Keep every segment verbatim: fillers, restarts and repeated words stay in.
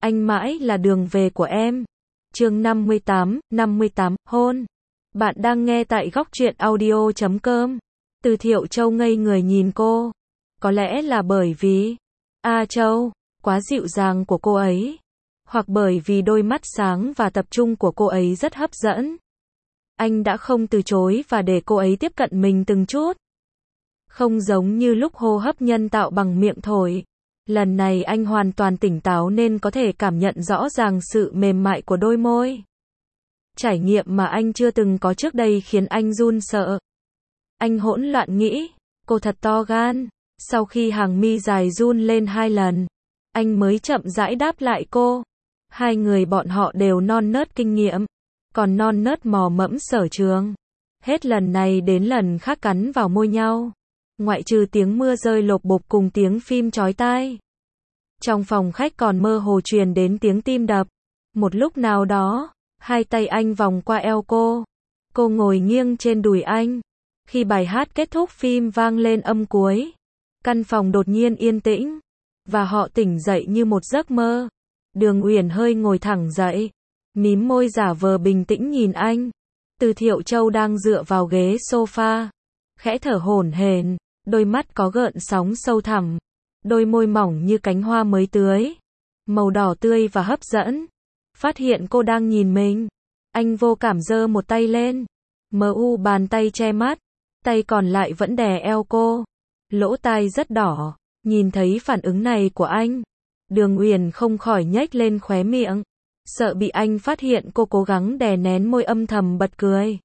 anh mãi là đường về của em. Chương năm mươi tám, năm mươi tám, hôn. Bạn đang nghe tại góc truyện audio chấm com. Từ Thiệu Châu ngây người nhìn cô. Có lẽ là bởi vì A Châu, quá dịu dàng của cô ấy. Hoặc bởi vì đôi mắt sáng và tập trung của cô ấy rất hấp dẫn. Anh đã không từ chối và để cô ấy tiếp cận mình từng chút. Không giống như lúc hô hấp nhân tạo bằng miệng thổi. Lần này anh hoàn toàn tỉnh táo nên có thể cảm nhận rõ ràng sự mềm mại của đôi môi. Trải nghiệm mà anh chưa từng có trước đây khiến anh run sợ. Anh hỗn loạn nghĩ, cô thật to gan. Sau khi hàng mi dài run lên hai lần, anh mới chậm rãi đáp lại cô. Hai người bọn họ đều non nớt kinh nghiệm, còn non nớt mò mẫm sở trường. Hết lần này đến lần khác cắn vào môi nhau. Ngoại trừ tiếng mưa rơi lộp bộp cùng tiếng phim chói tai. Trong phòng khách còn mơ hồ truyền đến tiếng tim đập. Một lúc nào đó, hai tay anh vòng qua eo cô. Cô ngồi nghiêng trên đùi anh. Khi bài hát kết thúc phim vang lên âm cuối, căn phòng đột nhiên yên tĩnh, và họ tỉnh dậy như một giấc mơ. Đường Uyển hơi ngồi thẳng dậy, mím môi giả vờ bình tĩnh nhìn anh. Từ Thiệu Châu đang dựa vào ghế sofa, khẽ thở hổn hển, đôi mắt có gợn sóng sâu thẳm, đôi môi mỏng như cánh hoa mới tưới, màu đỏ tươi và hấp dẫn. Phát hiện cô đang nhìn mình, anh vô cảm giơ một tay lên, mờ u bàn tay che mắt, tay còn lại vẫn đè eo cô. Lỗ tai rất đỏ, nhìn thấy phản ứng này của anh, Đường Uyển không khỏi nhếch lên khóe miệng, sợ bị anh phát hiện cô cố gắng đè nén môi âm thầm bật cười.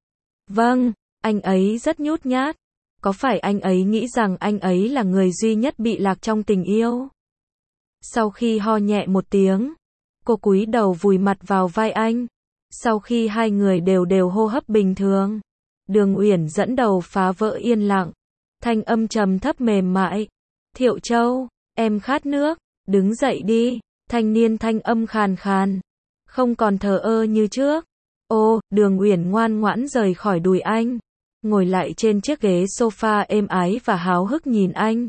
Vâng, anh ấy rất nhút nhát. Có phải anh ấy nghĩ rằng anh ấy là người duy nhất bị lạc trong tình yêu? Sau khi ho nhẹ một tiếng, cô cúi đầu vùi mặt vào vai anh. Sau khi hai người đều đều hô hấp bình thường, Đường Uyển dẫn đầu phá vỡ yên lặng. Thanh âm trầm thấp mềm mại. Thiệu Châu, em khát nước, đứng dậy đi. Thanh niên thanh âm khàn khàn, không còn thờ ơ như trước. Ô, Đường Uyển ngoan ngoãn rời khỏi đùi anh, ngồi lại trên chiếc ghế sofa êm ái và háo hức nhìn anh.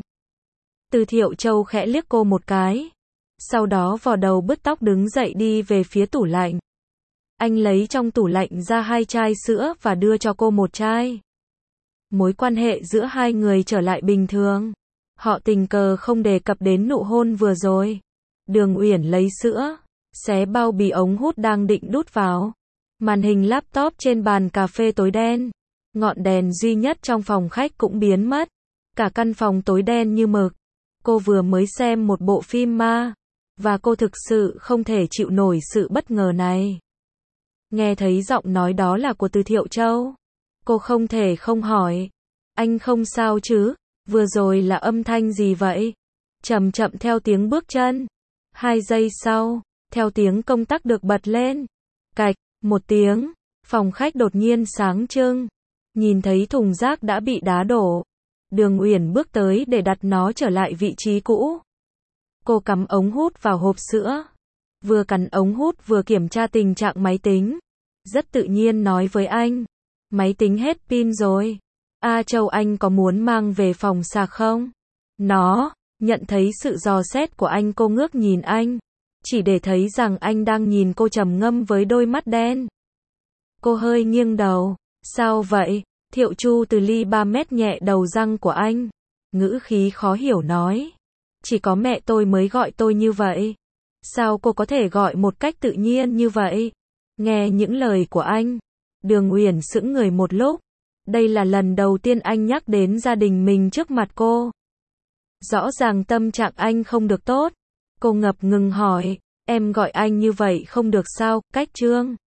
Từ Thiệu Châu khẽ liếc cô một cái, sau đó vò đầu bứt tóc đứng dậy đi về phía tủ lạnh. Anh lấy trong tủ lạnh ra hai chai sữa và đưa cho cô một chai. Mối quan hệ giữa hai người trở lại bình thường. Họ tình cờ không đề cập đến nụ hôn vừa rồi. Đường Uyển lấy sữa, xé bao bì ống hút đang định đút vào. Màn hình laptop trên bàn cà phê tối đen. Ngọn đèn duy nhất trong phòng khách cũng biến mất. Cả căn phòng tối đen như mực. Cô vừa mới xem một bộ phim ma, và cô thực sự không thể chịu nổi sự bất ngờ này. Nghe thấy giọng nói đó là của Từ Thiệu Châu, cô không thể không hỏi. Anh không sao chứ? Vừa rồi là âm thanh gì vậy? Chậm chậm theo tiếng bước chân. Hai giây sau, theo tiếng công tắc được bật lên. Cạch, một tiếng, phòng khách đột nhiên sáng trưng. Nhìn thấy thùng rác đã bị đá đổ, Đường Uyển bước tới để đặt nó trở lại vị trí cũ. Cô cắm ống hút vào hộp sữa, vừa cắn ống hút vừa kiểm tra tình trạng máy tính. Rất tự nhiên nói với anh, máy tính hết pin rồi. A Châu, anh có muốn mang về phòng sạc không? Nó, nhận thấy sự dò xét của anh, cô ngước nhìn anh, chỉ để thấy rằng anh đang nhìn cô trầm ngâm với đôi mắt đen. Cô hơi nghiêng đầu. Sao vậy? Thiệu Chu từ ly ba mét nhẹ đầu răng của anh, ngữ khí khó hiểu nói. Chỉ có mẹ tôi mới gọi tôi như vậy. Sao cô có thể gọi một cách tự nhiên như vậy? Nghe những lời của anh, Đường Uyển sững người một lúc. Đây là lần đầu tiên anh nhắc đến gia đình mình trước mặt cô. Rõ ràng tâm trạng anh không được tốt. Cô ngập ngừng hỏi, em gọi anh như vậy không được sao? Cách Trương.